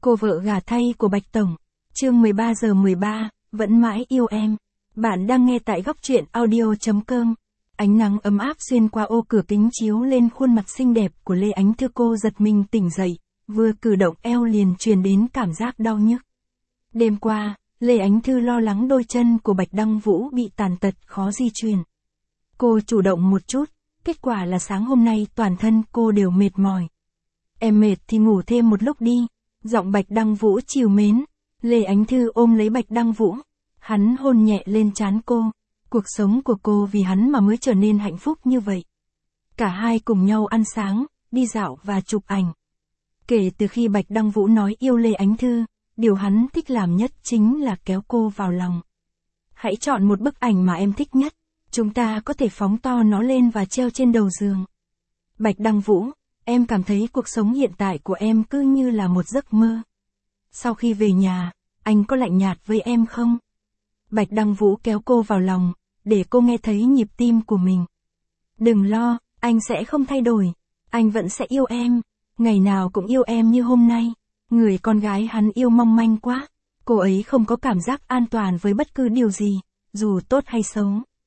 Cô vợ gả thay của Bạch Tổng. Chương 13 giờ 13, vẫn mãi yêu em. Bạn đang nghe tại góc truyện audio.com. Ánh nắng ấm áp xuyên qua ô cửa kính chiếu lên khuôn mặt xinh đẹp của Lê Ánh Thư. Cô giật mình tỉnh dậy, vừa cử động eo liền truyền đến cảm giác đau nhức. Đêm qua, Lê Ánh Thư lo lắng đôi chân của Bạch Đăng Vũ bị tàn tật khó di chuyển. Cô chủ động một chút, kết quả là sáng hôm nay toàn thân cô đều mệt mỏi. Em mệt thì ngủ thêm một lúc đi. Giọng Bạch Đăng Vũ trìu mến. Lê Ánh Thư ôm lấy Bạch Đăng Vũ. Hắn hôn nhẹ lên trán cô. Cuộc sống của cô vì hắn mà mới trở nên hạnh phúc như vậy. Cả hai cùng nhau ăn sáng, đi dạo và chụp ảnh. Kể từ khi Bạch Đăng Vũ nói yêu Lê Ánh Thư, điều hắn thích làm nhất chính là kéo cô vào lòng. Hãy chọn một bức ảnh mà em thích nhất. Chúng ta có thể phóng to nó lên và treo trên đầu giường. Bạch Đăng Vũ, em cảm thấy cuộc sống hiện tại của em cứ như là một giấc mơ. Sau khi về nhà, anh có lạnh nhạt với em không? Bạch Đăng Vũ kéo cô vào lòng, để cô nghe thấy nhịp tim của mình. Đừng lo, anh sẽ không thay đổi. Anh vẫn sẽ yêu em, ngày nào cũng yêu em như hôm nay. Người con gái hắn yêu mong manh quá. Cô ấy không có cảm giác an toàn với bất cứ điều gì, dù tốt hay xấu.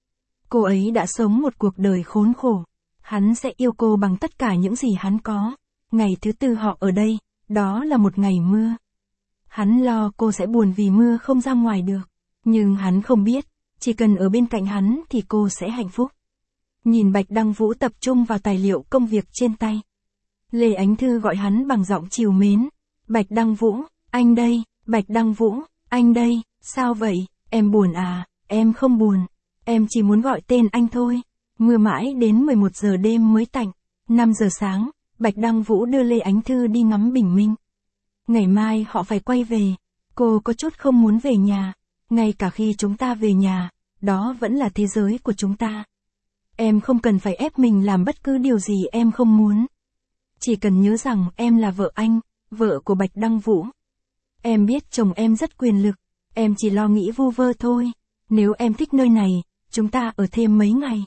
Cô ấy đã sống một cuộc đời khốn khổ. Hắn sẽ yêu cô bằng tất cả những gì hắn có. Ngày thứ tư họ ở đây, đó là một ngày mưa. Hắn lo cô sẽ buồn vì mưa không ra ngoài được. Nhưng hắn không biết, chỉ cần ở bên cạnh hắn thì cô sẽ hạnh phúc. Nhìn Bạch Đăng Vũ tập trung vào tài liệu công việc trên tay. Lê Ánh Thư gọi hắn bằng giọng trìu mến. Bạch Đăng Vũ, anh đây. Bạch Đăng Vũ, anh đây. Sao vậy, em buồn à? Em không buồn. Em chỉ muốn gọi tên anh thôi. Mưa mãi đến 11 giờ đêm mới tạnh. 5 giờ sáng, Bạch Đăng Vũ đưa Lê Ánh Thư đi ngắm bình minh. Ngày mai họ phải quay về. Cô có chút không muốn về nhà. Ngay cả khi chúng ta về nhà, đó vẫn là thế giới của chúng ta. Em không cần phải ép mình làm bất cứ điều gì em không muốn. Chỉ cần nhớ rằng em là vợ anh, vợ của Bạch Đăng Vũ. Em biết chồng em rất quyền lực. Em chỉ lo nghĩ vu vơ thôi. Nếu em thích nơi này, chúng ta ở thêm mấy ngày.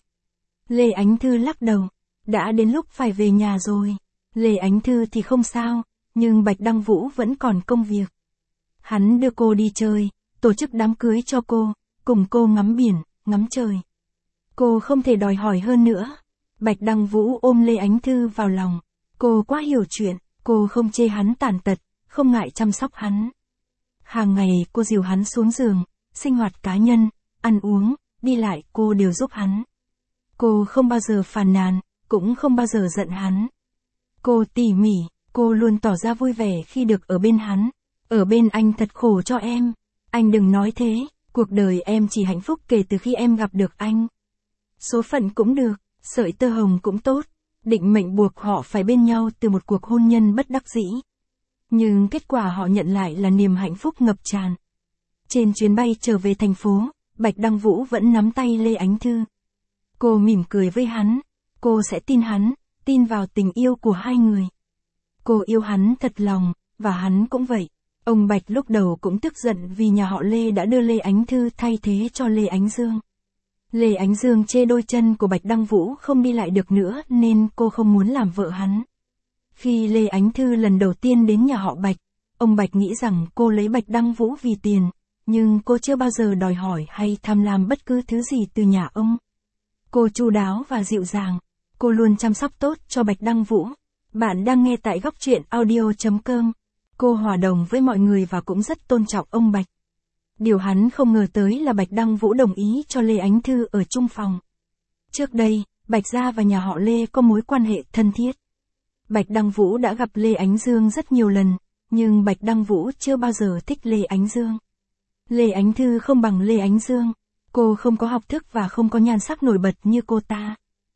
Lê Ánh Thư lắc đầu. Đã đến lúc phải về nhà rồi. Lê Ánh Thư thì không sao, nhưng Bạch Đăng Vũ vẫn còn công việc. Hắn đưa cô đi chơi, tổ chức đám cưới cho cô, cùng cô ngắm biển, ngắm trời. Cô không thể đòi hỏi hơn nữa. Bạch Đăng Vũ ôm Lê Ánh Thư vào lòng. Cô quá hiểu chuyện, cô không chê hắn tàn tật, không ngại chăm sóc hắn. Hàng ngày cô dìu hắn xuống giường, sinh hoạt cá nhân, ăn uống, đi lại cô đều giúp hắn. Cô không bao giờ phàn nàn, cũng không bao giờ giận hắn. Cô tỉ mỉ, cô luôn tỏ ra vui vẻ khi được ở bên hắn. Ở bên anh thật khổ cho em. Anh đừng nói thế, cuộc đời em chỉ hạnh phúc kể từ khi em gặp được anh. Số phận cũng được, sợi tơ hồng cũng tốt. Định mệnh buộc họ phải bên nhau từ một cuộc hôn nhân bất đắc dĩ. Nhưng kết quả họ nhận lại là niềm hạnh phúc ngập tràn. Trên chuyến bay trở về thành phố, Bạch Đăng Vũ vẫn nắm tay Lê Ánh Thư. Cô mỉm cười với hắn. Cô sẽ tin hắn, tin vào tình yêu của hai người. Cô yêu hắn thật lòng, và hắn cũng vậy. Ông Bạch lúc đầu cũng tức giận vì nhà họ Lê đã đưa Lê Ánh Thư thay thế cho Lê Ánh Dương. Lê Ánh Dương chê đôi chân của Bạch Đăng Vũ không đi lại được nữa nên cô không muốn làm vợ hắn. Khi Lê Ánh Thư lần đầu tiên đến nhà họ Bạch, ông Bạch nghĩ rằng cô lấy Bạch Đăng Vũ vì tiền, nhưng cô chưa bao giờ đòi hỏi hay tham lam bất cứ thứ gì từ nhà ông. Cô chu đáo và dịu dàng, cô luôn chăm sóc tốt cho Bạch Đăng Vũ. Bạn đang nghe tại góc truyện audio.com. Cô hòa đồng với mọi người và cũng rất tôn trọng ông Bạch. Điều hắn không ngờ tới là Bạch Đăng Vũ đồng ý cho Lê Ánh Thư ở chung phòng. Trước đây, Bạch gia và nhà họ Lê có mối quan hệ thân thiết. Bạch Đăng Vũ đã gặp Lê Ánh Dương rất nhiều lần, nhưng Bạch Đăng Vũ chưa bao giờ thích Lê Ánh Dương. Lê Ánh Thư không bằng Lê Ánh Dương. Cô không có học thức và không có nhan sắc nổi bật như cô ta.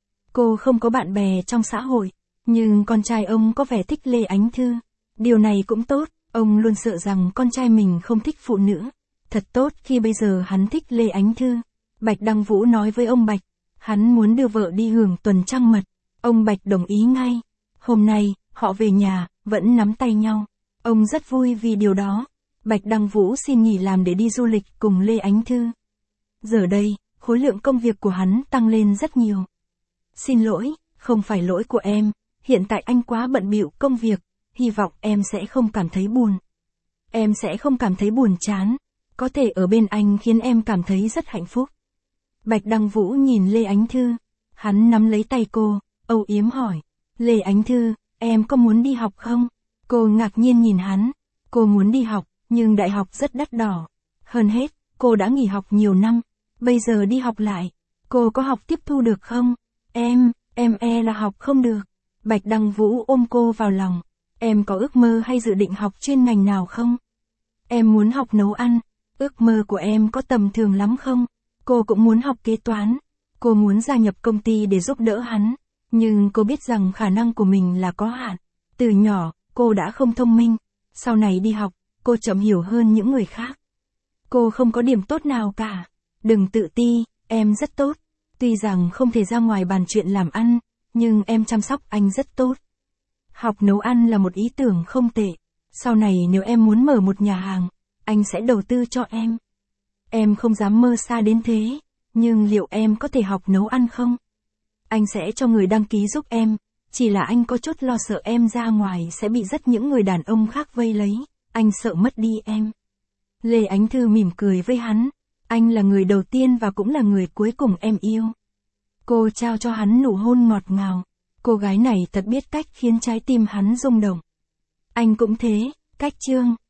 Cô không có bạn bè trong xã hội, nhưng con trai ông có vẻ thích Lê Ánh Thư. Điều này cũng tốt, ông luôn sợ rằng con trai mình không thích phụ nữ. Thật tốt khi bây giờ hắn thích Lê Ánh Thư. Bạch Đăng Vũ nói với ông Bạch, hắn muốn đưa vợ đi hưởng tuần trăng mật. Ông Bạch đồng ý ngay. Hôm nay, họ về nhà, vẫn nắm tay nhau. Ông rất vui vì điều đó. Bạch Đăng Vũ xin nghỉ làm để đi du lịch cùng Lê Ánh Thư. Giờ đây, khối lượng công việc của hắn tăng lên rất nhiều. Xin lỗi, không phải lỗi của em, hiện tại anh quá bận bịu công việc, hy vọng em sẽ không cảm thấy buồn. em sẽ không cảm thấy buồn chán. Có thể ở bên anh khiến em cảm thấy rất hạnh phúc. Bạch Đăng Vũ nhìn Lê Ánh Thư. Hắn nắm lấy tay cô, âu yếm hỏi. Lê Ánh Thư, em có muốn đi học không? Cô ngạc nhiên nhìn hắn. Cô muốn đi học, nhưng đại học rất đắt đỏ. Hơn hết, cô đã nghỉ học nhiều năm. Bây giờ đi học lại, cô có học tiếp thu được không? Em là học không được. Bạch Đăng Vũ ôm cô vào lòng. Em có ước mơ hay dự định học chuyên ngành nào không? Em muốn học nấu ăn. Ước mơ của em có tầm thường lắm không? Cô cũng muốn học kế toán. Cô muốn gia nhập công ty để giúp đỡ hắn. Nhưng cô biết rằng khả năng của mình là có hạn. Từ nhỏ, cô đã không thông minh. Sau này đi học, cô chậm hiểu hơn những người khác. Cô không có điểm tốt nào cả. Đừng tự ti, em rất tốt. Tuy rằng không thể ra ngoài bàn chuyện làm ăn, nhưng em chăm sóc anh rất tốt. Học nấu ăn là một ý tưởng không tệ. Sau này nếu em muốn mở một nhà hàng, anh sẽ đầu tư cho em. Em không dám mơ xa đến thế, nhưng liệu em có thể học nấu ăn không? Anh sẽ cho người đăng ký giúp em, chỉ là anh có chút lo sợ em ra ngoài sẽ bị rất những người đàn ông khác vây lấy, anh sợ mất đi em. Lê Ánh Thư mỉm cười với hắn, anh là người đầu tiên và cũng là người cuối cùng em yêu. Cô trao cho hắn nụ hôn ngọt ngào, cô gái này thật biết cách khiến trái tim hắn rung động. Anh cũng thế, Cách Chương.